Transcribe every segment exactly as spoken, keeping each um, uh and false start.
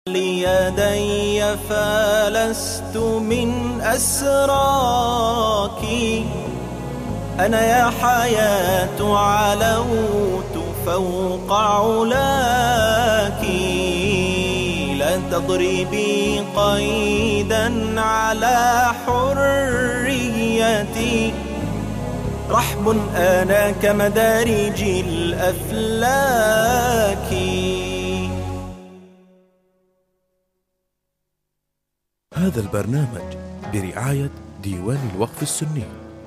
ليدي فلست من أسراك، أنا يا حياة علوت فوق علاك، لا تضربي قيدا على حريتي، رحب أنا كمدارج الأفلاك. هذا البرنامج برعاية ديوان الوقف السني.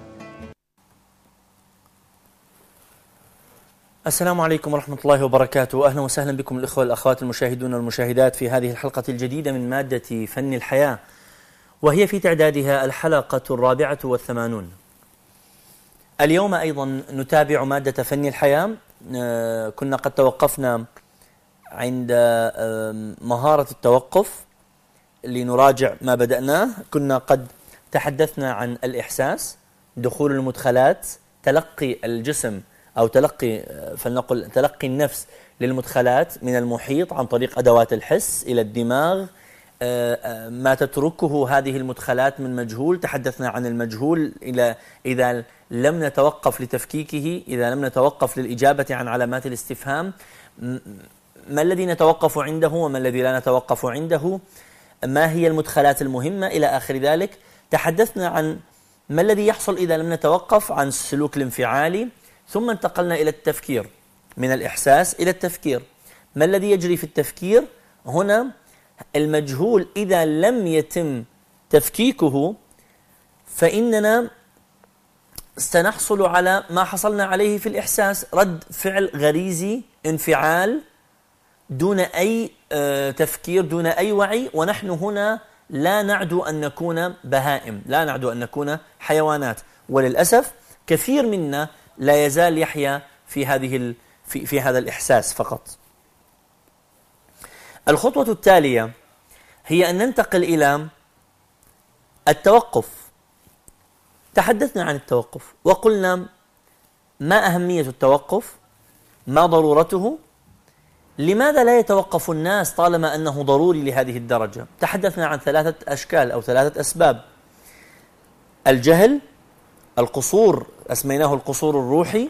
السلام عليكم ورحمة الله وبركاته، أهلا وسهلا بكم الإخوة والأخوات المشاهدون والمشاهدات في هذه الحلقة الجديدة من مادة فن الحياة، وهي في تعدادها الحلقة الرابعة والثمانون. اليوم أيضا نتابع مادة فن الحياة. كنا قد توقفنا عند مهارة التوقف لنراجع ما بدأناه. كنا قد تحدثنا عن الإحساس، دخول المدخلات، تلقي الجسم أو تلقي فلنقل تلقي النفس للمدخلات من المحيط عن طريق أدوات الحس إلى الدماغ، ما تتركه هذه المدخلات من مجهول. تحدثنا عن المجهول إلى إذا لم نتوقف لتفكيكه، إذا لم نتوقف للإجابة عن علامات الاستفهام، ما الذي نتوقف عنده وما الذي لا نتوقف عنده، ما هي المدخلات المهمة إلى آخر ذلك. تحدثنا عن ما الذي يحصل إذا لم نتوقف عن السلوك الانفعالي، ثم انتقلنا إلى التفكير، من الإحساس إلى التفكير. ما الذي يجري في التفكير؟ هنا المجهول إذا لم يتم تفكيكه فإننا سنحصل على ما حصلنا عليه في الإحساس، رد فعل غريزي، انفعال دون أي تفكير، دون أي وعي. ونحن هنا لا نعدو أن نكون بهائم، لا نعدو أن نكون حيوانات، وللأسف كثير منا لا يزال يحيا في هذه في, في هذا الإحساس فقط. الخطوة التالية هي أن ننتقل إلى التوقف. تحدثنا عن التوقف وقلنا ما أهمية التوقف، ما ضرورته، لماذا لا يتوقف الناس طالما أنه ضروري لهذه الدرجة. تحدثنا عن ثلاثة أشكال أو ثلاثة أسباب: الجهل، القصور أسميناه القصور الروحي،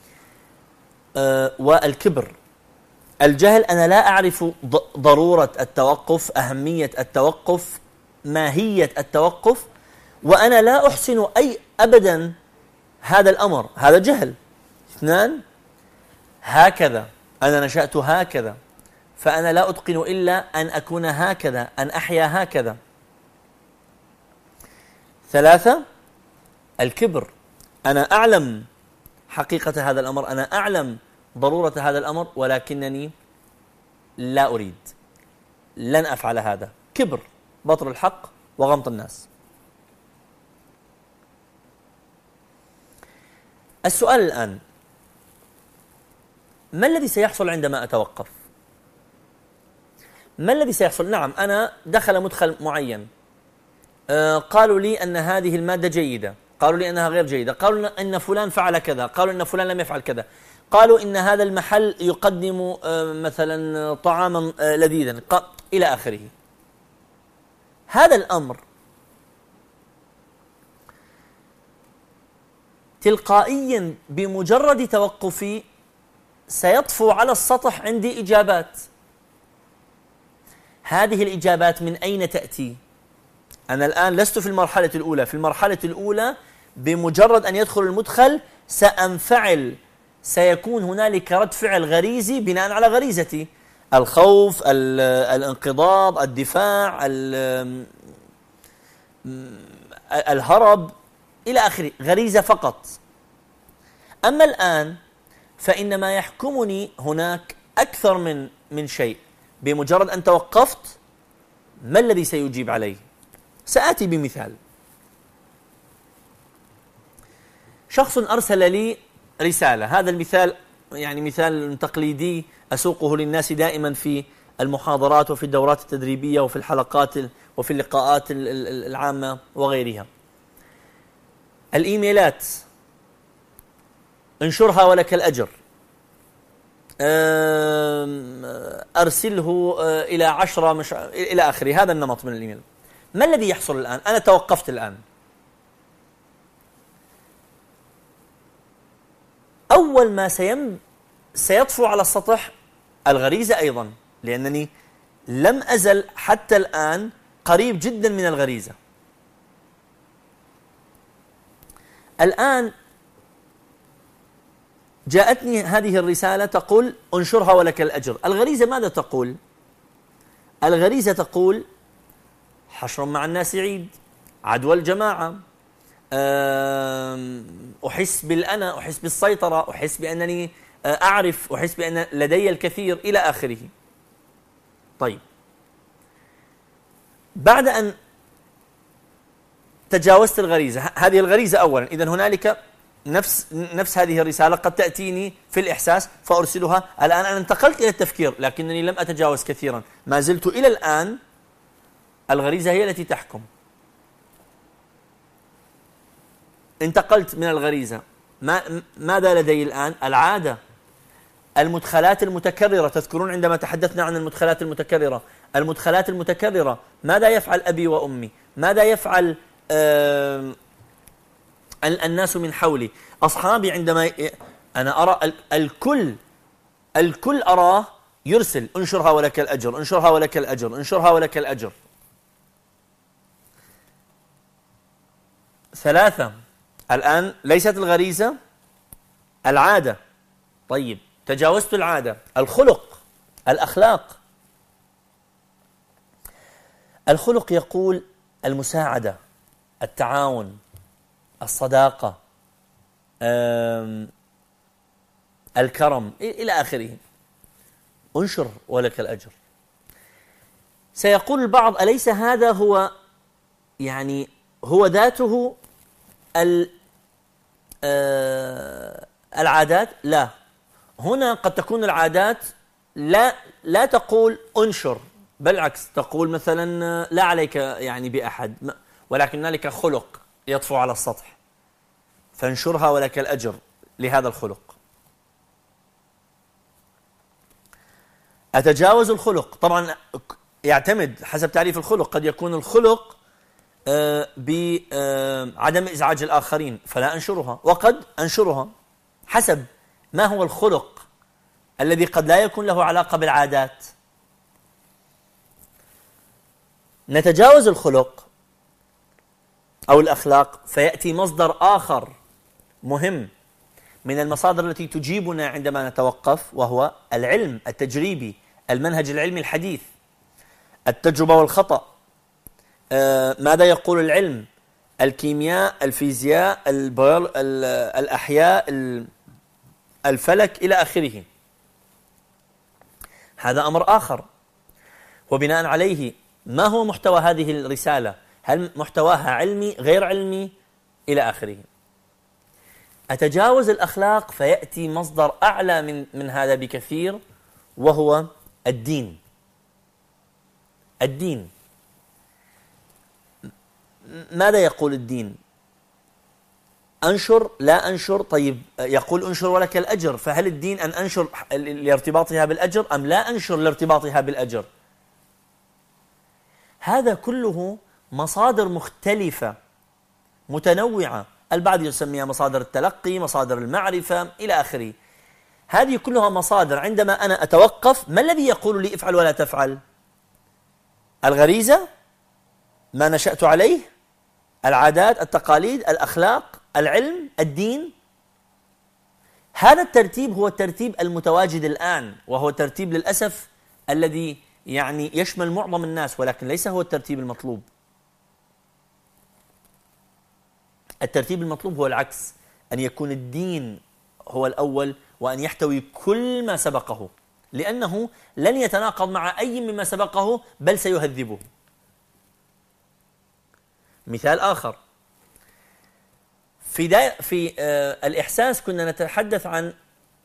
آه والكبر. الجهل، أنا لا أعرف ضرورة التوقف، أهمية التوقف، ماهية التوقف، وأنا لا أحسن أي أبدا هذا الأمر، هذا جهل. اثنان، هكذا أنا نشأت هكذا، فأنا لا أتقن إلا أن أكون هكذا، أن أحيا هكذا. ثلاثة، الكبر، أنا أعلم حقيقة هذا الأمر، أنا أعلم ضرورة هذا الأمر، ولكنني لا أريد، لن أفعل هذا. كبر، بطر الحق وغمط الناس. السؤال الآن: ما الذي سيحصل عندما أتوقف؟ ما الذي سيحصل؟ نعم، أنا دخل مدخل معين، آه قالوا لي أن هذه المادة جيدة، قالوا لي أنها غير جيدة، قالوا أن فلان فعل كذا، قالوا أن فلان لم يفعل كذا، قالوا إن هذا المحل يقدم آه مثلا طعاما آه لذيذا، إلى آخره. هذا الأمر تلقائيا بمجرد توقفي سيطفو على السطح عندي إجابات. هذه الإجابات من أين تأتي؟ أنا الآن لست في المرحلة الأولى. في المرحلة الأولى بمجرد أن يدخل المدخل سأنفعل، سيكون هنالك رد فعل غريزي بناء على غريزتي: الخوف، الانقضاض، الدفاع، الهرب، إلى آخره، غريزة فقط. أما الآن فإن ما يحكمني هناك أكثر من من شيء. بمجرد أن توقفت، ما الذي سيجيب عليه؟ سآتي بمثال. شخص أرسل لي رسالة، هذا المثال يعني مثال تقليدي أسوقه للناس دائما في المحاضرات وفي الدورات التدريبية وفي الحلقات وفي اللقاءات العامة وغيرها. الإيميلات، انشرها ولك الأجر. أرسله إلى عشرة مش إلى آخره، هذا النمط من الإيميل. ما الذي يحصل الآن؟ أنا توقفت الآن. أول ما سيم سيطفو على السطح الغريزة أيضا، لأنني لم أزل حتى الآن قريب جدا من الغريزة. الآن جاءتني هذه الرسالة تقول انشرها ولك الأجر. الغريزة ماذا تقول؟ الغريزة تقول حشر مع الناس عيد، عدوى الجماعة، أحس بالأنا، أحس بالسيطرة، أحس بأنني أعرف، أحس بأن لدي الكثير إلى آخره. طيب، بعد أن تجاوزت الغريزة، هذه الغريزة أولا، إذن هنالك نفس نفس هذه الرسالة قد تأتيني في الإحساس فأرسلها. الآن أنا انتقلت إلى التفكير لكنني لم أتجاوز كثيرا، ما زلت إلى الآن الغريزة هي التي تحكم. انتقلت من الغريزة، ما ماذا لدي الآن؟ العادة، المدخلات المتكررة. تذكرون عندما تحدثنا عن المدخلات المتكررة، المدخلات المتكررة ماذا يفعل أبي وأمي؟ ماذا يفعل آه الناس من حولي؟ أصحابي عندما ي... أنا أرى الكل الكل أراه يرسل انشرها ولك الأجر، انشرها ولك الأجر، انشرها ولك الأجر. ثلاثة، الآن ليست الغريزة، العادة. طيب، تجاوزت العادة. الخلق، الأخلاق. الخلق يقول المساعدة، التعاون، الصداقة، الكرم إلى آخره. انشر ولك الأجر. سيقول البعض أليس هذا هو يعني هو ذاته العادات؟ لا، هنا قد تكون العادات لا لا تقول انشر، بالعكس تقول مثلا لا عليك يعني بأحد، ولكن هنالك خلق يطفو على السطح فانشرها ولك الأجر لهذا الخلق. أتجاوز الخلق، طبعا يعتمد حسب تعريف الخلق. قد يكون الخلق بعدم إزعاج الآخرين فلا أنشرها، وقد أنشرها حسب ما هو الخلق الذي قد لا يكون له علاقة بالعادات. نتجاوز الخلق أو الأخلاق فيأتي مصدر آخر مهم من المصادر التي تجيبنا عندما نتوقف، وهو العلم التجريبي، المنهج العلمي الحديث، التجربة والخطأ. آه ماذا يقول العلم؟ الكيمياء، الفيزياء، البيول... الأحياء، الفلك إلى آخره. هذا أمر آخر، وبناء عليه ما هو محتوى هذه الرسالة؟ هل محتواها علمي غير علمي إلى آخره. أتجاوز الأخلاق فيأتي مصدر أعلى من من هذا بكثير، وهو الدين. الدين ماذا يقول الدين؟ أنشر لا أنشر؟ طيب، يقول أنشر ولك الأجر، فهل الدين أن أنشر لارتباطها بالأجر أم لا أنشر لارتباطها بالأجر؟ هذا كله مصادر مختلفة متنوعة، البعض يسميها مصادر التلقي، مصادر المعرفة إلى آخره. هذه كلها مصادر. عندما أنا أتوقف، ما الذي يقول لي افعل ولا تفعل؟ الغريزة، ما نشأت عليه، العادات، التقاليد، الأخلاق، العلم، الدين. هذا الترتيب هو الترتيب المتواجد الآن، وهو ترتيب للأسف الذي يعني يشمل معظم الناس، ولكن ليس هو الترتيب المطلوب. الترتيب المطلوب هو العكس، أن يكون الدين هو الأول وأن يحتوي كل ما سبقه، لأنه لن يتناقض مع أي مما سبقه بل سيهذبه. مثال آخر، في, في آه الإحساس كنا نتحدث عن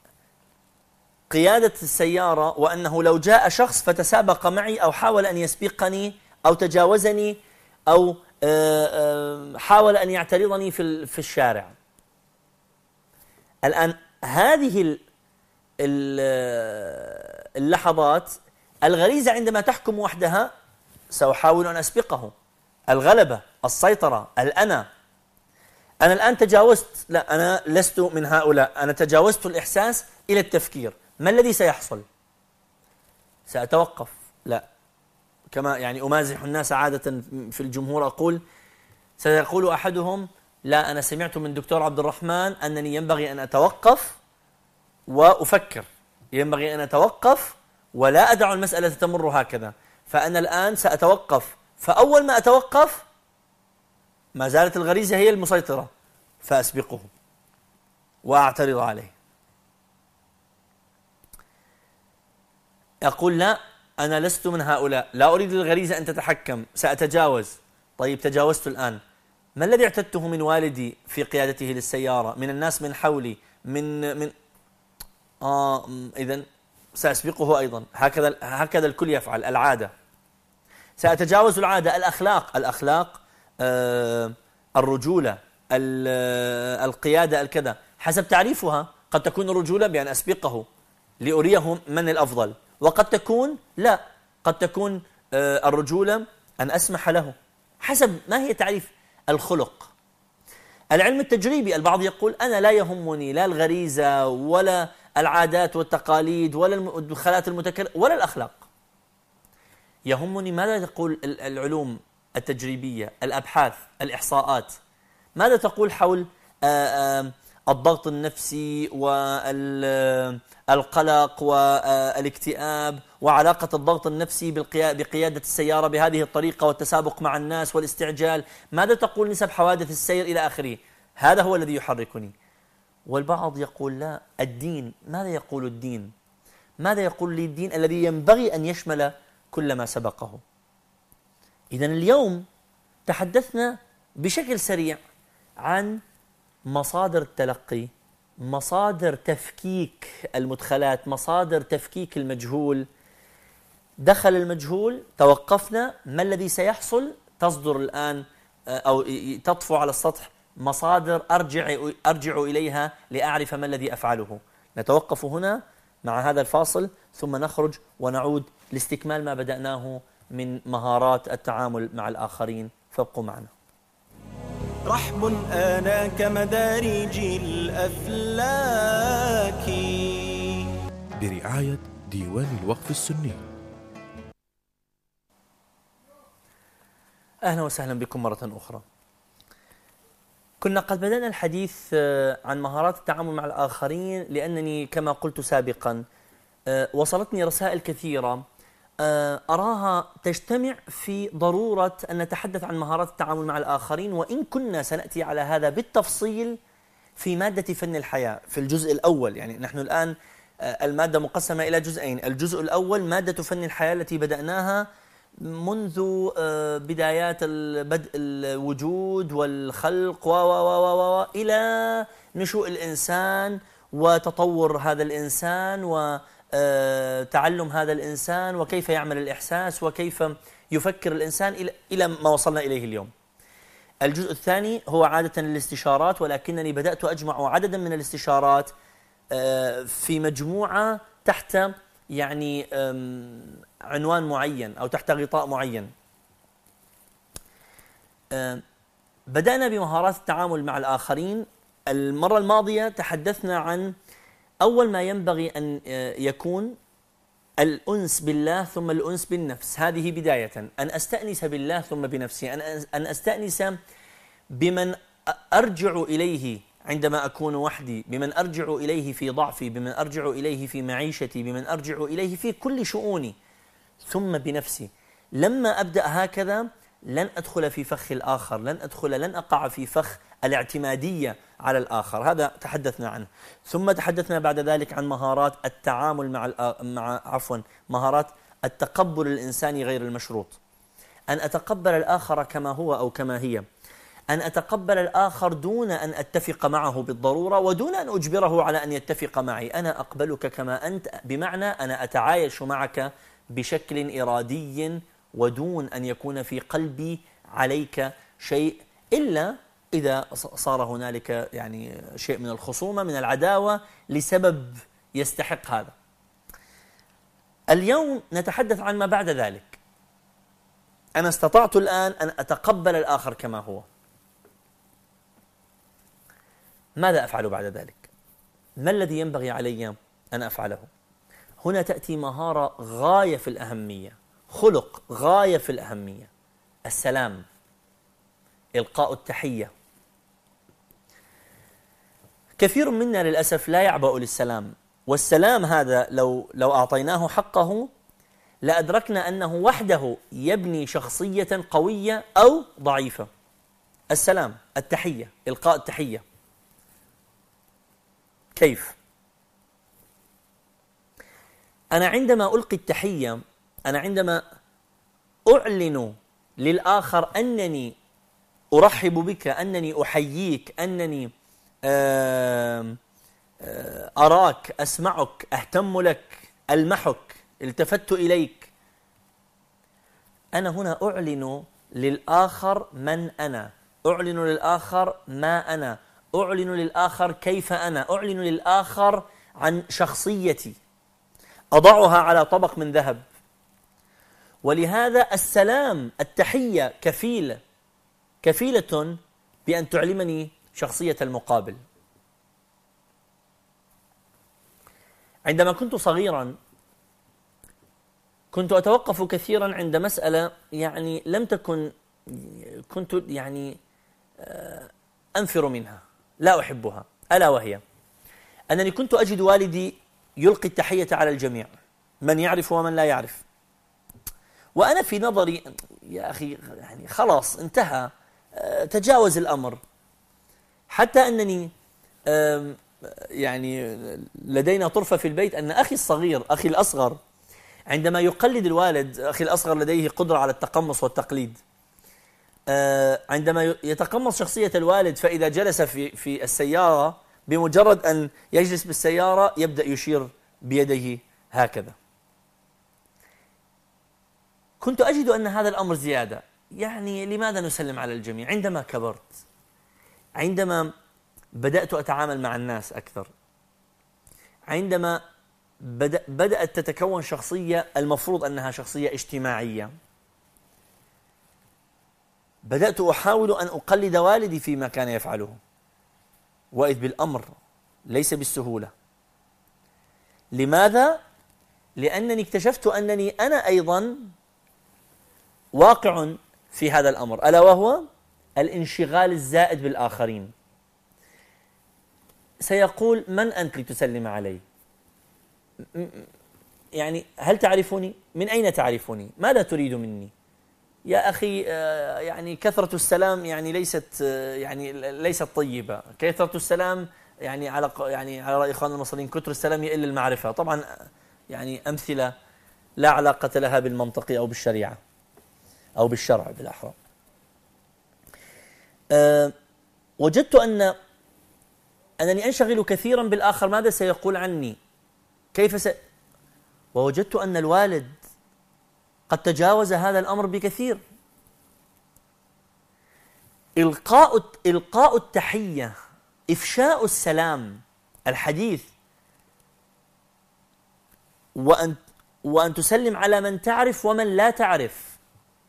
قيادة السيارة، وأنه لو جاء شخص فتسابق معي أو حاول أن يسبقني أو تجاوزني أو حاول أن يعترضني في في الشارع. الآن هذه اللحظات الغريزة عندما تحكم وحدها سأحاول أن أسبقه، الغلبة، السيطرة، الأنا. أنا الآن تجاوزت، لا أنا لست من هؤلاء، أنا تجاوزت الإحساس إلى التفكير. ما الذي سيحصل؟ سأتوقف، لا كما يعني أمازح الناس عادة في الجمهور أقول، سيقول أحدهم لا أنا سمعت من دكتور عبد الرحمن أنني ينبغي أن أتوقف وأفكر، ينبغي أن أتوقف ولا أدع المسألة تمر هكذا، فأنا الآن سأتوقف. فأول ما أتوقف ما زالت الغريزة هي المسيطرة، فأسبقه وأعترض عليه. أقول لا أنا لست من هؤلاء، لا أريد الغريزة أن تتحكم، سأتجاوز. طيب تجاوزت الآن، ما الذي اعتدته من والدي في قيادته للسيارة، من الناس من حولي، من من آه إذن سأسبقه أيضا. هكذا هكذا الكل يفعل، العادة. سأتجاوز العادة، الأخلاق، الأخلاق آه الرجولة، القيادة، الكذا، حسب تعريفها. قد تكون الرجولة بأن أسبقه لأريه من الأفضل، وقد تكون لا، قد تكون آه الرجولة أن أسمح له، حسب ما هي تعريف الخلق. العلم التجريبي، البعض يقول أنا لا يهمني لا الغريزة ولا العادات والتقاليد ولا المدخلات المتكررة ولا الأخلاق، يهمني ماذا تقول العلوم التجريبية، الأبحاث، الإحصاءات، ماذا تقول حول الضغط النفسي والقلق والاكتئاب، وعلاقة الضغط النفسي بقيادة السيارة بهذه الطريقة والتسابق مع الناس والاستعجال، ماذا تقول نسب حوادث السير إلى آخره. هذا هو الذي يحركني. والبعض يقول لا، الدين، ماذا يقول الدين؟ ماذا يقول لي الدين الذي ينبغي أن يشمل كل ما سبقه؟ إذن اليوم تحدثنا بشكل سريع عن مصادر التلقي، مصادر تفكيك المدخلات، مصادر تفكيك المجهول. دخل المجهول، توقفنا، ما الذي سيحصل؟ تصدر الآن أو تطفو على السطح مصادر أرجع, أرجع إليها لأعرف ما الذي أفعله. نتوقف هنا مع هذا الفاصل، ثم نخرج ونعود لاستكمال ما بدأناه من مهارات التعامل مع الآخرين. فابقوا معنا. رحب آنا كمدارج الأفلاك برعاية ديوان الوقف السني. أهلا وسهلا بكم مرة أخرى. كنا قد بدأنا الحديث عن مهارات التعامل مع الآخرين، لأنني كما قلت سابقا وصلتني رسائل كثيرة أراها تجتمع في ضرورة أن نتحدث عن مهارات التعامل مع الآخرين، وإن كنا سنأتي على هذا بالتفصيل في مادة فن الحياة في الجزء الأول. يعني نحن الآن المادة مقسمة إلى جزئين، الجزء الأول مادة فن الحياة التي بدأناها منذ بدايات بدء الوجود والخلق و و و إلى نشوء الإنسان وتطور هذا الإنسان وتعلم هذا الإنسان وكيف يعمل الإحساس وكيف يفكر الإنسان إلى ما وصلنا إليه اليوم. الجزء الثاني هو عادة الاستشارات، ولكنني بدأت أجمع عددا من الاستشارات في مجموعة تحت يعني عنوان معين أو تحت غطاء معين. بدأنا بمهارات التعامل مع الآخرين. المرة الماضية تحدثنا عن أول ما ينبغي أن يكون الأنس بالله ثم الأنس بالنفس. هذه بداية، أن أستأنس بالله ثم بنفسي، أن أستأنس بمن أرجع إليه عندما أكون وحدي، بمن أرجع إليه في ضعفي، بمن أرجع إليه في معيشتي، بمن أرجع إليه في كل شؤوني، ثم بنفسي. لما أبدأ هكذا لن أدخل في فخ الآخر، لن أدخل لن أقع في فخ الاعتمادية على الآخر. هذا تحدثنا عنه. ثم تحدثنا بعد ذلك عن مهارات التعامل مع مع عفوا مهارات التقبل الإنساني غير المشروط، أن أتقبل الآخر كما هو أو كما هي، أن أتقبل الآخر دون أن أتفق معه بالضرورة ودون أن أجبره على أن يتفق معي. أنا أقبلك كما أنت، بمعنى أنا أتعايش معك بشكل إرادي ودون أن يكون في قلبي عليك شيء، إلا إذا صار هنالك يعني شيء من الخصومة، من العداوة، لسبب يستحق هذا. اليوم نتحدث عن ما بعد ذلك. أنا استطعت الآن أن أتقبل الآخر كما هو. ماذا أفعل بعد ذلك؟ ما الذي ينبغي علي أن أفعله؟ هنا تأتي مهارة غاية في الأهمية، خلق غاية في الأهمية: السلام، إلقاء التحية. كثير منا للأسف لا يعبأ للسلام، والسلام هذا لو لو أعطيناه حقه لأدركنا أنه وحده يبني شخصية قوية أو ضعيفة. السلام، التحية، إلقاء التحية. كيف؟ أنا عندما ألقي التحية، أنا عندما أعلن للآخر أنني أرحب بك، أنني أحييك، أنني أراك، أسمعك، أهتم لك، ألمحك، التفت إليك، أنا هنا أعلن للآخر من أنا، أعلن للآخر ما أنا، أعلن للآخر كيف أنا، أعلن للآخر عن شخصيتي، أضعها على طبق من ذهب. ولهذا السلام، التحية كفيلة كفيلة بأن تعلمني شخصية المقابل. عندما كنت صغيرا كنت أتوقف كثيرا عند مسألة يعني لم تكن، كنت يعني أنفر منها، لا أحبها، ألا وهي أنني كنت أجد والدي يلقي التحية على الجميع، من يعرف ومن لا يعرف، وأنا في نظري يا أخي يعني خلاص انتهى، تجاوز الأمر. حتى أنني يعني لدينا طرفة في البيت أن أخي الصغير، أخي الأصغر، عندما يقلد الوالد، أخي الأصغر لديه قدرة على التقمص والتقليد، عندما يتقمص شخصية الوالد فإذا جلس في في السيارة بمجرد أن يجلس بالسيارة يبدأ يشير بيده هكذا. كنت أجد أن هذا الأمر زيادة، يعني لماذا نسلم على الجميع؟ عندما كبرت، عندما بدأت أتعامل مع الناس أكثر، عندما بدأ بدأت تتكون شخصية المفروض أنها شخصية اجتماعية، بدأت أحاول أن أقلد والدي فيما كان يفعله، وإذ بالأمر ليس بالسهولة. لماذا؟ لأنني اكتشفت أنني أنا أيضا واقع في هذا الأمر، ألا وهو الانشغال الزائد بالآخرين. سيقول: من أنت لتسلم علي؟ يعني هل تعرفني؟ من أين تعرفني؟ ماذا تريد مني؟ يا أخي يعني كثرة السلام يعني ليست يعني ليست طيبة، كثرة السلام يعني على يعني على رأي إخوان المصريين كثر السلام يقل المعرفة. طبعا يعني أمثلة لا علاقة لها بالمنطق أو بالشريعة أو بالشرع بالأحرى. أه وجدت أن أنني أنشغل كثيرا بالآخر، ماذا سيقول عني؟ كيف س... ووجدت أن الوالد قد تجاوز هذا الأمر بكثير. إلقاء إلقاء التحية، إفشاء السلام، الحديث، وأن وأن تسلم على من تعرف ومن لا تعرف.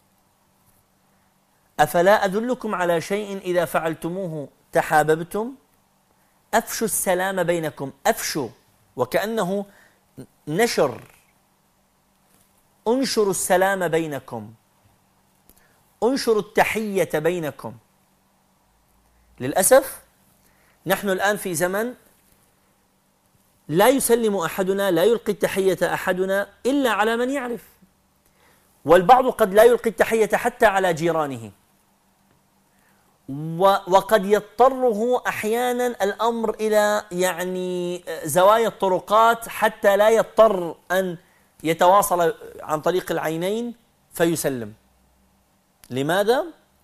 أفلا أدلكم على شيء إذا فعلتموه تحاببتم؟ أفشوا السلام بينكم، أفشوا، وكأنه نشر، انشروا السلام بينكم، انشروا التحية بينكم. للأسف نحن الآن في زمن لا يسلم أحدنا، لا يلقي التحية أحدنا إلا على من يعرف، والبعض قد لا يلقي التحية حتى على جيرانه، وقد يضطره أحيانا الأمر إلى يعني زوايا الطرقات حتى لا يضطر أن يتواصل عن طريق العينين فيسلم. لماذا؟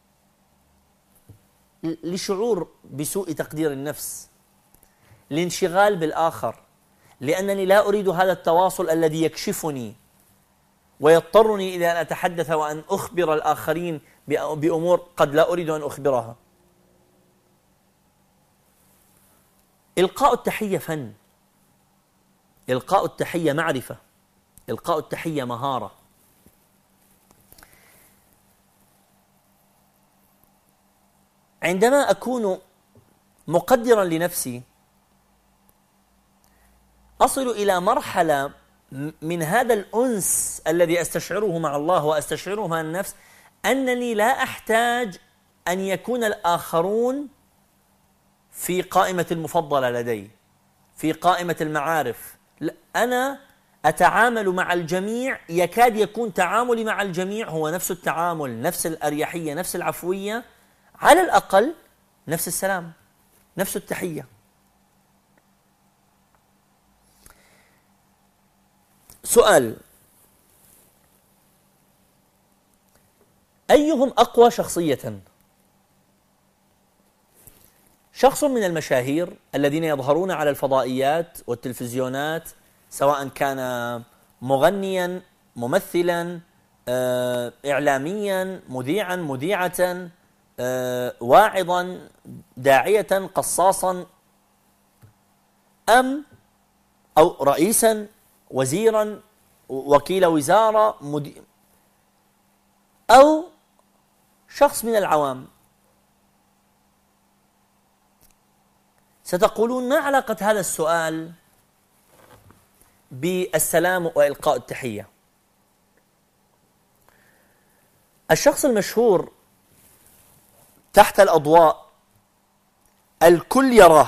لشعور بسوء تقدير النفس، لانشغال بالآخر، لأنني لا أريد هذا التواصل الذي يكشفني ويضطرني إلى أن أتحدث وأن أخبر الآخرين بأمور قد لا أريد أن أخبرها. إلقاء التحية فن، إلقاء التحية معرفة، إلقاء التحية مهارة. عندما أكون مقدرا لنفسي أصل إلى مرحلة من هذا الأنس الذي أستشعره مع الله وأستشعره مع النفس، أنني لا أحتاج أن يكون الآخرون في قائمة المفضلة لدي، في قائمة المعارف. أنا أتعامل مع الجميع، يكاد يكون تعاملي مع الجميع هو نفس التعامل، نفس الأريحية، نفس العفوية، على الأقل نفس السلام، نفس التحية. سؤال: أيهم أقوى شخصية؟ شخص من المشاهير الذين يظهرون على الفضائيات والتلفزيونات، سواء كان مغنيا، ممثلا، إعلاميا، مذيعا، مذيعة، واعظا، داعية، قصاصا، أم أو رئيسا، وزيرا، وكيل وزارة، مدير، أو شخص من العوام. ستقولون: ما علاقة هذا السؤال بالسلام وإلقاء التحية؟ الشخص المشهور تحت الأضواء الكل يراه،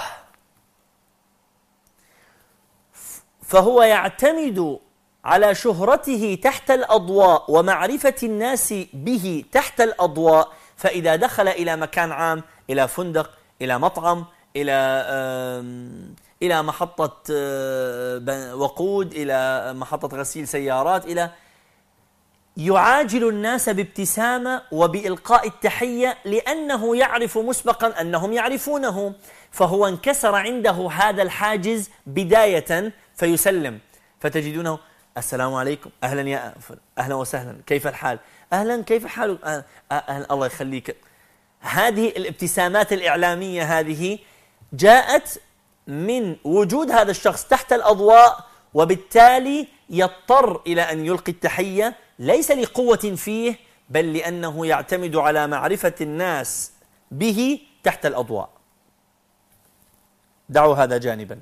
فهو يعتمد على شهرته تحت الأضواء ومعرفة الناس به تحت الأضواء، فإذا دخل إلى مكان عام، إلى فندق، إلى مطعم، إلى إلى محطة وقود، إلى محطة غسيل سيارات، إلى يعاجل الناس بابتسامة وبإلقاء التحية، لأنه يعرف مسبقا أنهم يعرفونه، فهو انكسر عنده هذا الحاجز بداية، فيسلم، فتجدونه: السلام عليكم، أهلا يا أهلا وسهلا، كيف الحال؟ أهلا، كيف حالك؟ أهلا, أهلا الله يخليك. هذه الابتسامات الإعلامية هذه جاءت من وجود هذا الشخص تحت الأضواء، وبالتالي يضطر إلى أن يلقي التحية، ليس لقوة فيه، بل لأنه يعتمد على معرفة الناس به تحت الأضواء. دعوا هذا جانبا.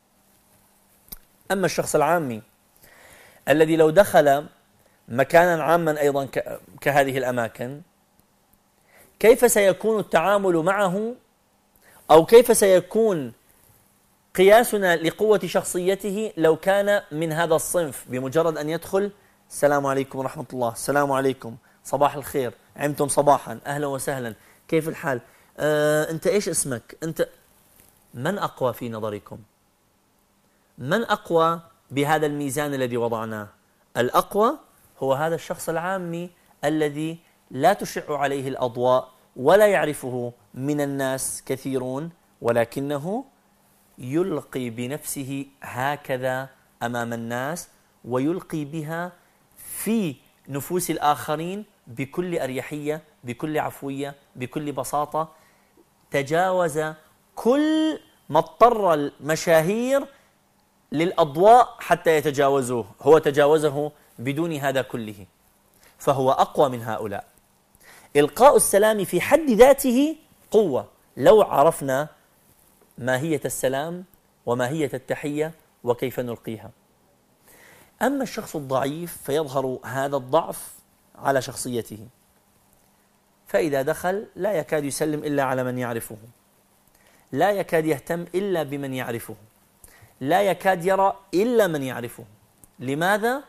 أما الشخص العامي الذي لو دخل مكانا عاما أيضا كهذه الأماكن، كيف سيكون التعامل معه، أو كيف سيكون قياسنا لقوة شخصيته لو كان من هذا الصنف؟ بمجرد أن يدخل: السلام عليكم ورحمة الله، السلام عليكم، صباح الخير، عمتم صباحا، أهلا وسهلا، كيف الحال؟ آه، أنت إيش اسمك؟ أنت من أقوى في نظركم؟ من أقوى بهذا الميزان الذي وضعناه؟ الأقوى هو هذا الشخص العامي الذي لا تشع عليه الأضواء ولا يعرفه من الناس كثيرون، ولكنه يلقي بنفسه هكذا أمام الناس، ويلقي بها في نفوس الآخرين بكل أريحية، بكل عفوية، بكل بساطة. تجاوز كل ما اضطر المشاهير للأضواء حتى يتجاوزوه، هو تجاوزه بدون هذا كله، فهو أقوى من هؤلاء. إلقاء السلام في حد ذاته قوة لو عرفنا ماهية السلام وماهية التحية وكيف نلقيها. أما الشخص الضعيف فيظهر هذا الضعف على شخصيته، فإذا دخل لا يكاد يسلم إلا على من يعرفه، لا يكاد يهتم إلا بمن يعرفه، لا يكاد يرى إلا من يعرفه. لماذا؟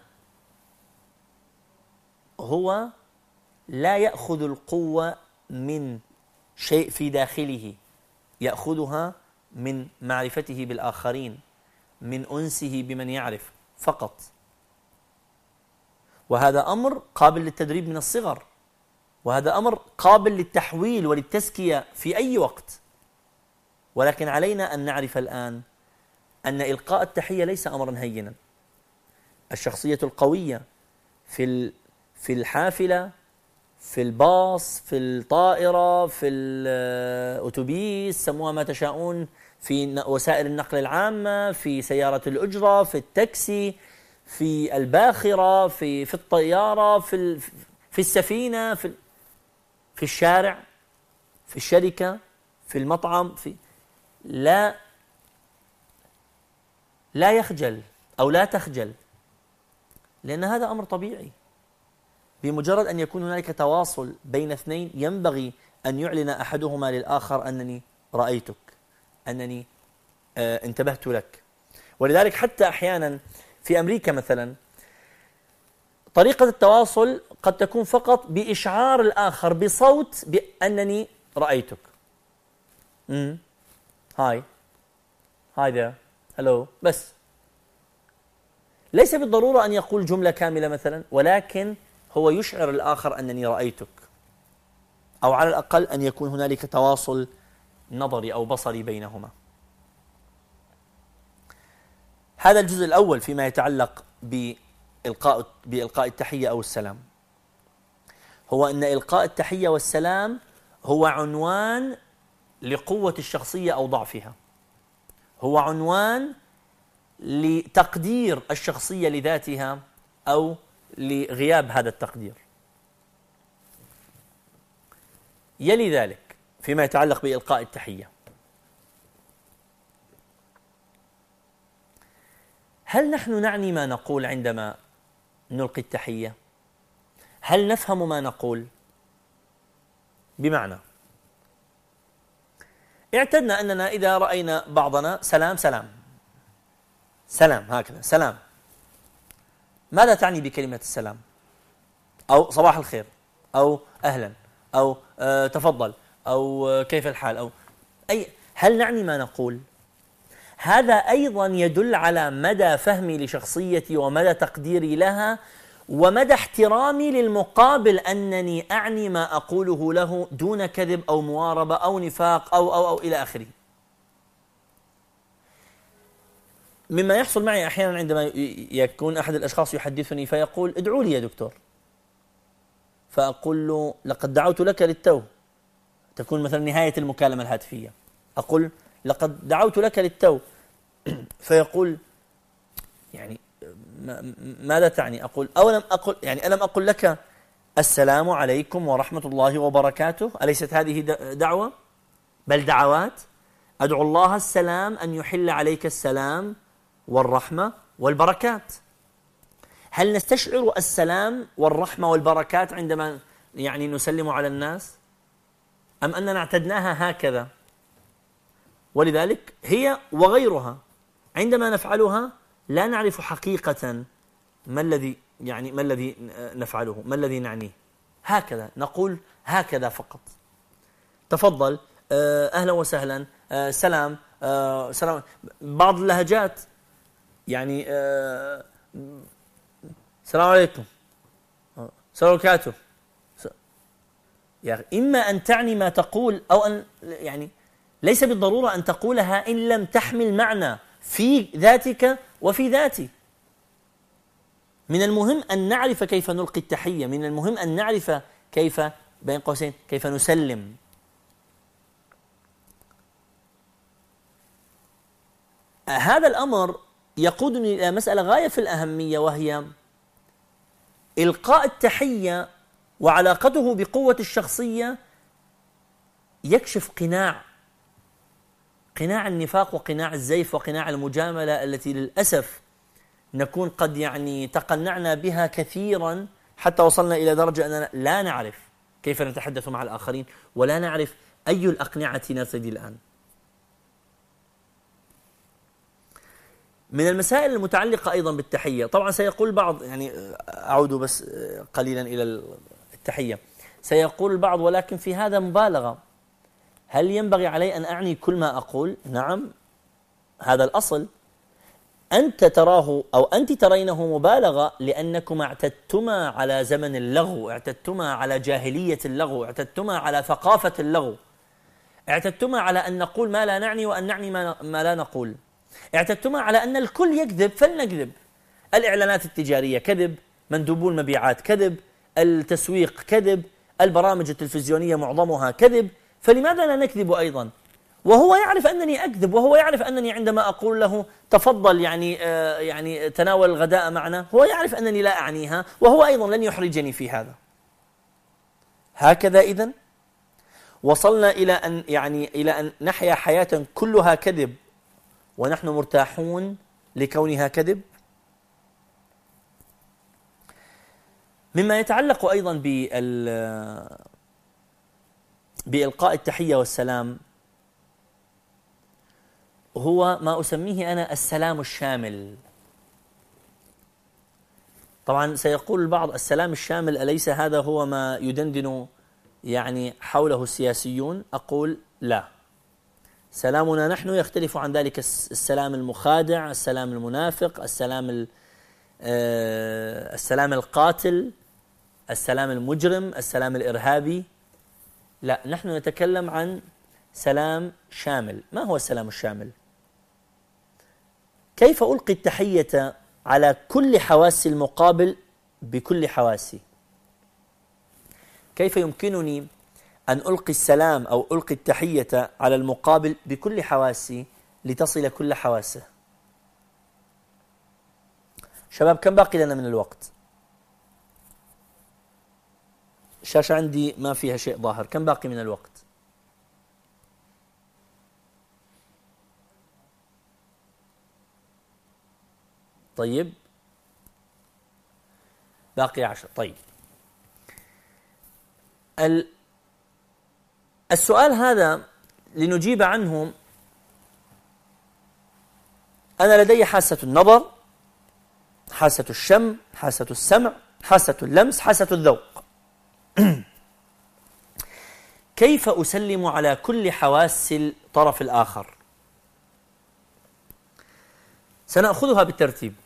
هو لا يأخذ القوة من شيء في داخله، يأخذها من معرفته بالآخرين، من أنسه بمن يعرف فقط. وهذا أمر قابل للتدريب من الصغر، وهذا أمر قابل للتحويل وللتزكية في أي وقت. ولكن علينا أن نعرف الآن أن إلقاء التحية ليس أمرا هينا. الشخصية القوية في في الحافلة، في الباص، في الطائرة، في الأتوبيس، سموها ما تشاءون، في وسائل النقل العامة، في سيارة الأجرة، في التاكسي، في الباخرة، في في الطيارة، في في السفينة، في في الشارع، في الشركة، في المطعم، في لا لا يخجل أو لا تخجل، لأن هذا أمر طبيعي. بمجرد أن يكون هنالك تواصل بين اثنين ينبغي أن يعلن أحدهما للآخر أنني رأيتك، أنني آه انتبهت لك. ولذلك حتى أحيانا في أمريكا مثلا طريقة التواصل قد تكون فقط بإشعار الآخر بصوت بأنني رأيتك. امم هاي هاي there hello، بس ليس بالضرورة أن يقول جملة كاملة مثلا، ولكن هو يشعر الآخر أنني رأيتك، أو على الأقل أن يكون هنالك تواصل نظري أو بصري بينهما. هذا الجزء الأول فيما يتعلق بإلقاء بإلقاء التحية أو السلام، هو أن إلقاء التحية والسلام هو عنوان لقوة الشخصية أو ضعفها، هو عنوان لتقدير الشخصية لذاتها أو لغياب هذا التقدير. يلي ذلك فيما يتعلق بإلقاء التحية، هل نحن نعني ما نقول عندما نلقي التحية؟ هل نفهم ما نقول؟ بمعنى اعتدنا أننا إذا رأينا بعضنا سلام سلام سلام، هكذا سلام. ماذا تعني بكلمة السلام؟ أو صباح الخير، أو أهلا، أو آه تفضل، أو آه كيف الحال، أو أي. هل نعني ما نقول؟ هذا أيضا يدل على مدى فهمي لشخصيتي ومدى تقديري لها ومدى احترامي للمقابل، أنني أعني ما أقوله له دون كذب أو مواربة أو نفاق أو أو أو إلى آخره. مما يحصل معي أحيانا عندما يكون أحد الأشخاص يحدثني فيقول ادعوا لي يا دكتور، فأقول له لقد دعوت لك للتو، تكون مثلا نهاية المكالمة الهاتفية، أقول لقد دعوت لك للتو، فيقول يعني ماذا تعني؟ أقول أولم أقل يعني ألم أقل لك السلام عليكم ورحمة الله وبركاته؟ أليست هذه دعوة؟ بل دعوات. أدعو الله السلام أن يحل عليك السلام والرحمة والبركات. هل نستشعر السلام والرحمة والبركات عندما يعني نسلم على الناس، أم أننا اعتدناها هكذا؟ ولذلك هي وغيرها عندما نفعلها لا نعرف حقيقة ما الذي يعني ما الذي نفعله، ما الذي نعنيه. هكذا نقول، هكذا فقط. تفضل، أهلا وسهلا، سلام، سلام. بعض اللهجات يعني السلام عليكم، السلام عليكم، يعني إما أن تعني ما تقول أو أن يعني ليس بالضرورة أن تقولها إن لم تحمل معنى في ذاتك وفي ذاتي. من المهم أن نعرف كيف نلقي التحية، من المهم أن نعرف كيف بين قوسين كيف نسلم. هذا الأمر يقودني إلى مسألة غاية في الأهمية، وهي إلقاء التحية وعلاقته بقوة الشخصية يكشف قناع قناع النفاق وقناع الزيف وقناع المجاملة التي للأسف نكون قد يعني تقنعنا بها كثيرا، حتى وصلنا إلى درجة أننا لا نعرف كيف نتحدث مع الآخرين ولا نعرف أي الأقنعة نرتدي الآن. من المسائل المتعلقة أيضا بالتحية، طبعا سيقول البعض، يعني أعود بس قليلا إلى التحية، سيقول البعض ولكن في هذا مبالغة، هل ينبغي علي أن أعني كل ما أقول؟ نعم، هذا الأصل. أنت تراه أو أنت ترينه مبالغة لأنكما اعتدتما على زمن اللغو، اعتدتما على جاهلية اللغو، اعتدتما على ثقافة اللغو، اعتدتما على أن نقول ما لا نعني وأن نعني ما لا نقول، اعتدتما على أن الكل يكذب فلنكذب. الإعلانات التجارية كذب، مندوبو المبيعات كذب، التسويق كذب، البرامج التلفزيونية معظمها كذب، فلماذا لا نكذب أيضا؟ وهو يعرف أنني أكذب، وهو يعرف أنني عندما أقول له تفضل يعني آه يعني تناول الغداء معنا، هو يعرف أنني لا أعنيها، وهو أيضا لن يحرجني في هذا. هكذا إذن وصلنا إلى أن يعني إلى أن نحيا حياة كلها كذب ونحن مرتاحون لكونها كذب. مما يتعلق أيضا بإلقاء التحية والسلام هو ما أسميه أنا السلام الشامل. طبعا سيقول البعض السلام الشامل أليس هذا هو ما يدندن يعني حوله السياسيون؟ أقول لا، سلامنا نحن يختلف عن ذلك السلام المخادع، السلام المنافق، السلام السلام القاتل، السلام المجرم، السلام الإرهابي. لا، نحن نتكلم عن سلام شامل. ما هو السلام الشامل؟ كيف ألقي التحية على كل حواس المقابل بكل حواسي؟ كيف يمكنني أن ألقي السلام أو ألقي التحية على المقابل بكل حواسي لتصل كل حواسه؟ شباب، كم باقي لنا من الوقت؟ الشاشة عندي ما فيها شيء ظاهر. كم باقي من الوقت؟ طيب، باقي عشر. طيب، السؤال هذا لنجيب عنه، أنا لدي حاسة النظر، حاسة الشم، حاسة السمع، حاسة اللمس، حاسة الذوق. كيف أسلم على كل حواس الطرف الآخر؟ سنأخذها بالترتيب.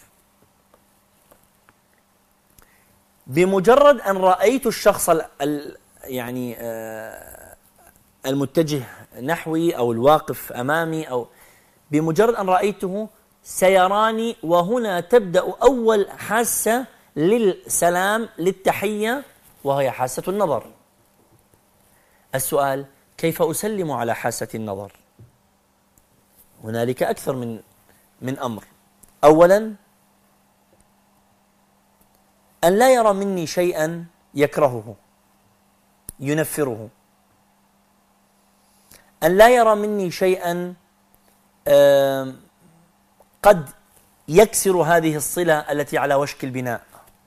بمجرد أن رأيت الشخص ال يعني آه المتجه نحوي أو الواقف أمامي، أو بمجرد أن رأيته سيراني، وهنا تبدأ أول حاسة للسلام للتحية وهي حاسة النظر. السؤال: كيف أسلم على حاسة النظر؟ هنالك أكثر من من أمر. أولا، أن لا يرى مني شيئا يكرهه ينفره، أن لا يرى مني شيئا قد يكسر هذه الصلة التي على وشك البناء.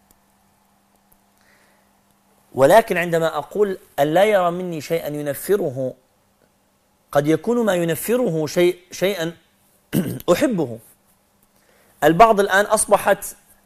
ولكن عندما أقول أن لا يرى مني شيئا ينفره، قد يكون ما ينفره شيء شيئا أحبه. البعض الآن أصبحت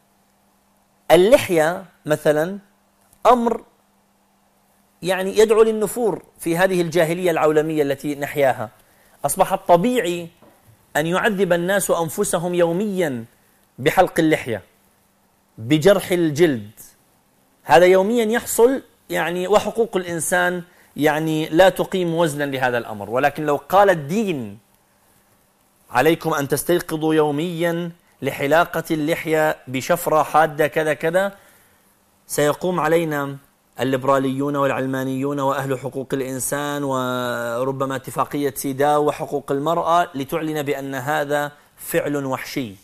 اللحية مثلا أمر يعني يدعو للنفور في هذه الجاهلية العولمية التي نحياها. أصبح طبيعي أن يعذب الناس أنفسهم يوميا بحلق اللحية، بجرح الجلد، هذا يوميا يحصل يعني، وحقوق الإنسان يعني لا تقيم وزنا لهذا الأمر. ولكن لو قال الدين عليكم أن تستيقظوا يوميا لحلاقة اللحية بشفرة حادة كذا كذا، سيقوم علينا الليبراليون والعلمانيون وأهل حقوق الإنسان وربما اتفاقية سيداو وحقوق المرأة لتعلن بأن هذا فعل وحشي.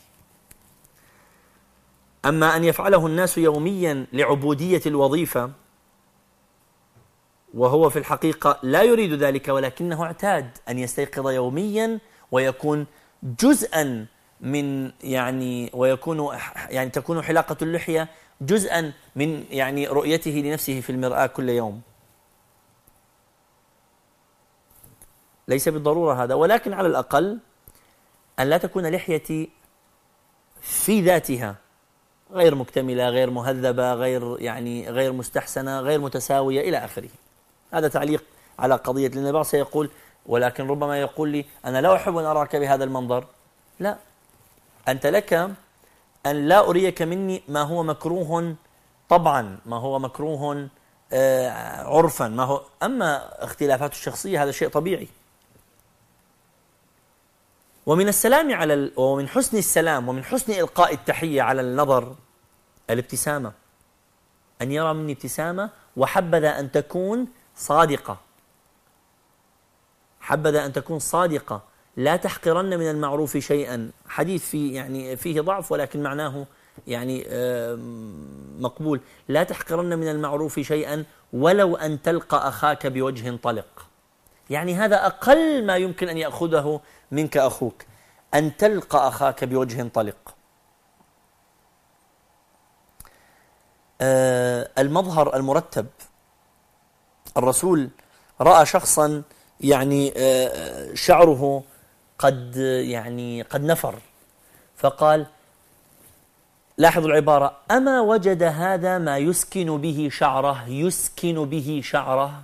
أما أن يفعله الناس يوميا لعبودية الوظيفة، وهو في الحقيقة لا يريد ذلك، ولكنه اعتاد أن يستيقظ يوميا ويكون جزءا من يعني ويكون يعني تكون حلاقة اللحية جزءا من يعني رؤيته لنفسه في المرآة كل يوم. ليس بالضرورة هذا، ولكن على الأقل أن لا تكون لحيتي في ذاتها غير مكتملة، غير مهذبة، غير يعني غير مستحسنة، غير متساوية إلى آخره. هذا تعليق على قضية، لأن البعض سيقول ولكن ربما يقول لي أنا لا أحب أن أراك بهذا المنظر. لا، أنت لك أن لا أريك مني ما هو مكروه طبعا، ما هو مكروه آه عرفا، ما هو أما اختلافات الشخصية هذا شيء طبيعي. ومن السلام على ال... ومن حسن السلام ومن حسن إلقاء التحية على النظر الابتسامة، أن يرى مني ابتسامة، وحبذا أن تكون صادقة، حبذا أن تكون صادقة، لا تحقرن من المعروف شيئا، حديث فيه يعني فيه ضعف ولكن معناه يعني مقبول. لا تحقرن من المعروف شيئا ولو أن تلقى أخاك بوجه طلق، يعني هذا أقل ما يمكن أن يأخذه منك أخوك، أن تلقى أخاك بوجه طلق. المظهر المرتب، الرسول رأى شخصا يعني شعره قد يعني قد نفر، فقال، لاحظوا العبارة، أما وجد هذا ما يسكن به شعره، يسكن به شعره.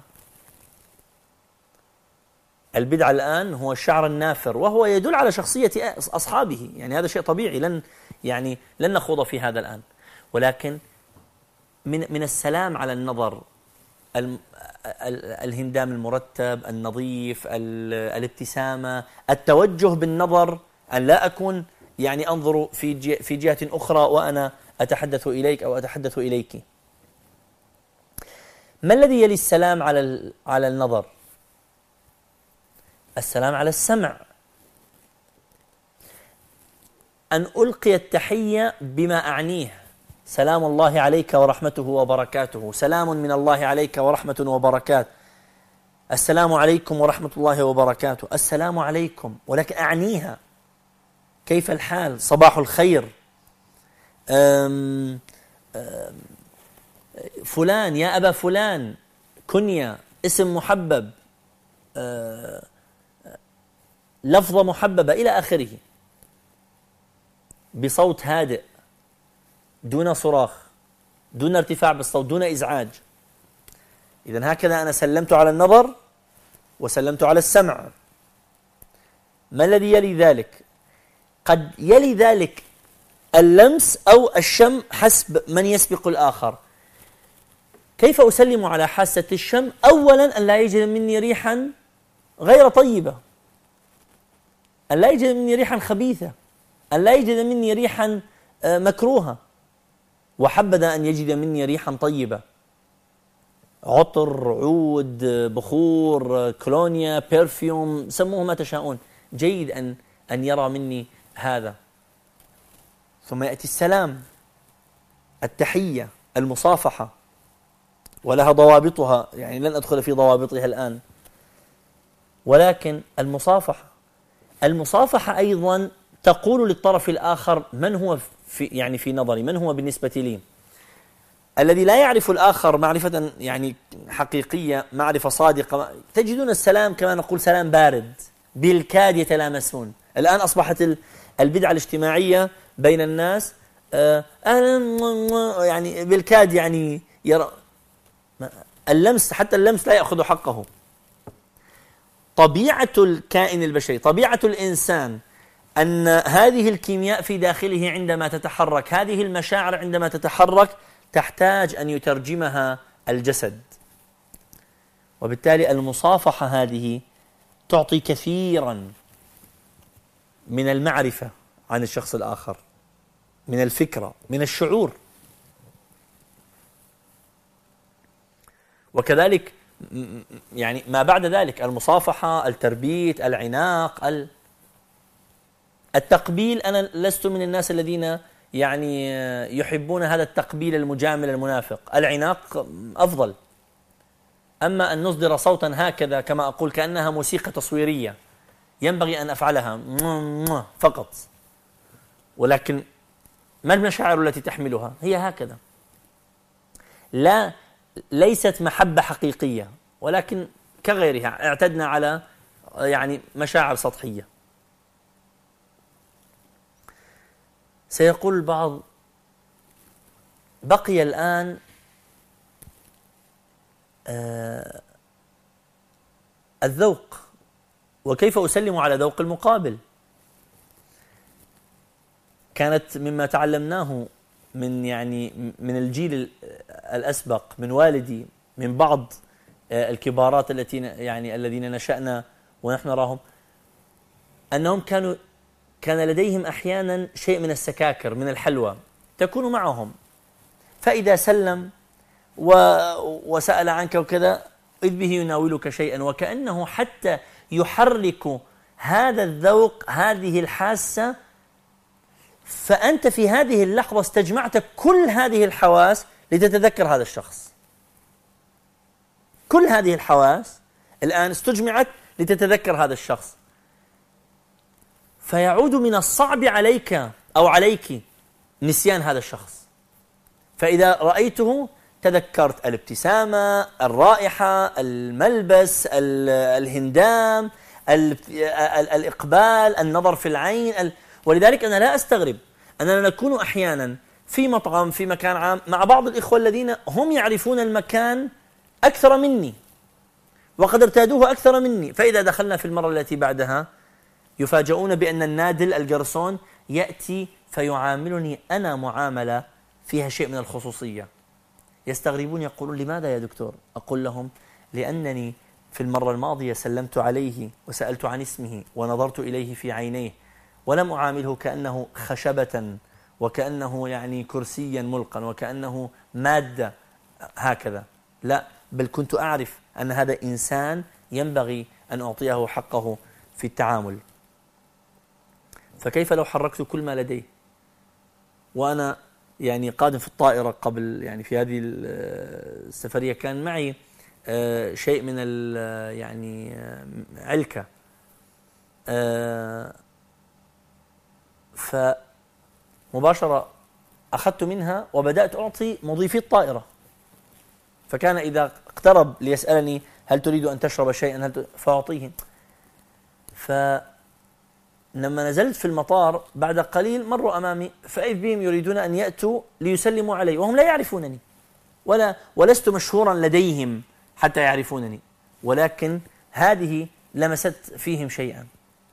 البدعة الآن هو الشعر النافر، وهو يدل على شخصية أصحابه، يعني هذا شيء طبيعي، لن يعني لن نخوض في هذا الآن، ولكن من من السلام على النظر، الهندام المرتب النظيف، الابتسامة، التوجه بالنظر، أن لا أكون يعني أنظر في في جهة أخرى وأنا أتحدث إليك أو أتحدث إليك. ما الذي يلي السلام على على النظر؟ السلام على السمع، أن ألقي التحية بما أعنيه، سلام الله عليك ورحمته وبركاته، سلام من الله عليك ورحمة وبركاته، السلام عليكم ورحمة الله وبركاته، السلام عليكم، ولكن أعنيها، كيف الحال، صباح الخير، أم أم فلان، يا أبا فلان، كنية، اسم محبب، لفظة محببة إلى آخره، بصوت هادئ، دون صراخ، دون ارتفاع بالصوت، دون إزعاج. إذن هكذا أنا سلمت على النظر وسلمت على السمع. ما الذي يلي ذلك؟ قد يلي ذلك اللمس أو الشم حسب من يسبق الآخر. كيف أسلم على حاسة الشم؟ أولا أن لا يجد مني ريحا غير طيبة، أن لا يجد مني ريحا خبيثة، أن لا يجد مني ريحا مكروهة، وحبذا أن يجد مني ريحا طيبة، عطر، عود، بخور، كولونيا، بيرفيوم، سموه ما تشاءون، جيد أن أن يرى مني هذا. ثم يأتي السلام، التحية، المصافحة، ولها ضوابطها، يعني لن أدخل في ضوابطها الآن، ولكن المصافحة المصافحة أيضا تقول للطرف الآخر من هو في يعني في نظري، من هو بالنسبة لي. الذي لا يعرف الآخر معرفة يعني حقيقية، معرفة صادقة، تجدون السلام كما نقول سلام بارد، بالكاد يتلامسون. الآن أصبحت البدعة الاجتماعية بين الناس أهلا يعني بالكاد، يعني يرى اللمس، حتى اللمس لا يأخذ حقه. طبيعة الكائن البشري، طبيعة الإنسان، أن هذه الكيمياء في داخله عندما تتحرك، هذه المشاعر عندما تتحرك تحتاج أن يترجمها الجسد، وبالتالي المصافحة هذه تعطي كثيرا من المعرفة عن الشخص الآخر، من الفكرة، من الشعور. وكذلك يعني ما بعد ذلك، المصافحة، التربيت، العناق، التقبيل. أنا لست من الناس الذين يعني يحبون هذا التقبيل المجامل المنافق، العناق أفضل. أما أن نصدر صوتا هكذا كما أقول كأنها موسيقى تصويرية ينبغي أن أفعلها فقط، ولكن ما المشاعر التي تحملها؟ هي هكذا، لا ليست محبة حقيقية، ولكن كغيرها اعتدنا على يعني مشاعر سطحية. سيقول البعض بقي الآن آه الذوق، وكيف أسلم على ذوق المقابل؟ كانت مما تعلمناه من يعني من الجيل الأسبق، من والدي، من بعض الكبارات التي يعني الذين نشأنا ونحن نراهم، أنهم كانوا كان لديهم أحيانا شيء من السكاكر، من الحلوى تكون معهم، فإذا سلم و... وسأل عنك وكذا إذ به يناولك شيئا، وكأنه حتى يحرك هذا الذوق، هذه الحاسة، فأنت في هذه اللحظة استجمعت كل هذه الحواس لتتذكر هذا الشخص. كل هذه الحواس الآن استجمعت لتتذكر هذا الشخص، فيعود من الصعب عليك أو عليك نسيان هذا الشخص. فإذا رأيته تذكرت الابتسامة، الرائحة، الملبس، الهندام، الإقبال، النظر في العين. ولذلك أنا لا أستغرب أننا نكون أحيانا في مطعم، في مكان عام، مع بعض الإخوة الذين هم يعرفون المكان أكثر مني وقد ارتادوه أكثر مني، فإذا دخلنا في المرة التي بعدها يفاجؤون بأن النادل الجرسون يأتي فيعاملني أنا معاملة فيها شيء من الخصوصية. يستغربون، يقولون لماذا يا دكتور؟ أقول لهم لأنني في المرة الماضية سلمت عليه وسألت عن اسمه ونظرت إليه في عينيه ولم أعامله كأنه خشبة وكأنه يعني كرسيا ملقا وكأنه مادة هكذا، لا، بل كنت أعرف أن هذا إنسان ينبغي أن أعطيه حقه في التعامل. فكيف لو حركت كل ما لديه؟ وأنا يعني قادم في الطائرة قبل، يعني في هذه السفرية كان معي شيء من يعني علكة، فمباشرة أخذت منها وبدأت أعطي مضيفي الطائرة، فكان إذا اقترب ليسألني هل تريد أن تشرب شيئا هل فأعطيه. فلما نزلت في المطار بعد قليل مروا أمامي فإذ بهم يريدون أن يأتوا ليسلموا علي وهم لا يعرفونني ولا ولست مشهورا لديهم حتى يعرفونني، ولكن هذه لمست فيهم شيئا.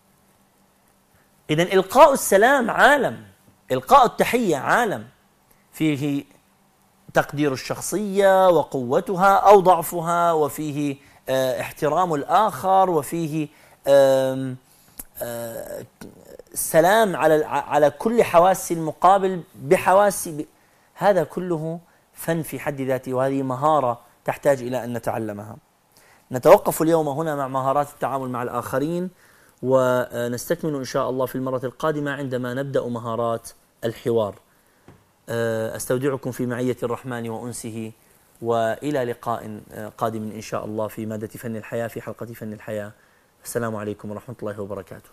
إذن إلقاء السلام عالم، إلقاء التحية عالم فيه تقدير الشخصية وقوتها أو ضعفها، وفيه اه احترام الآخر، وفيه اه اه سلام على على كل حواس المقابل بحواس. هذا كله فن في حد ذاته، وهذه مهارة تحتاج إلى أن نتعلمها. نتوقف اليوم هنا مع مهارات التعامل مع الآخرين، ونستكمل إن شاء الله في المرة القادمة عندما نبدأ مهارات الحوار. أستودعكم في معية الرحمن وأنسه، وإلى لقاء قادم إن شاء الله في مادة فن الحياة، في حلقة فن الحياة. السلام عليكم ورحمة الله وبركاته.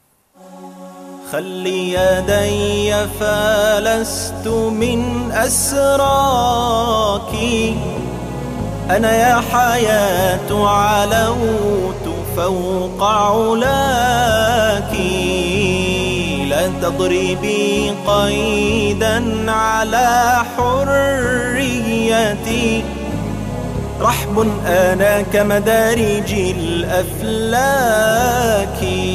خلي يدي فلست من أسراك، أنا يا حياة علوت فوق علاك، لا تضربي قيدا على حريتي، رحب أنا كمدارج الأفلاك.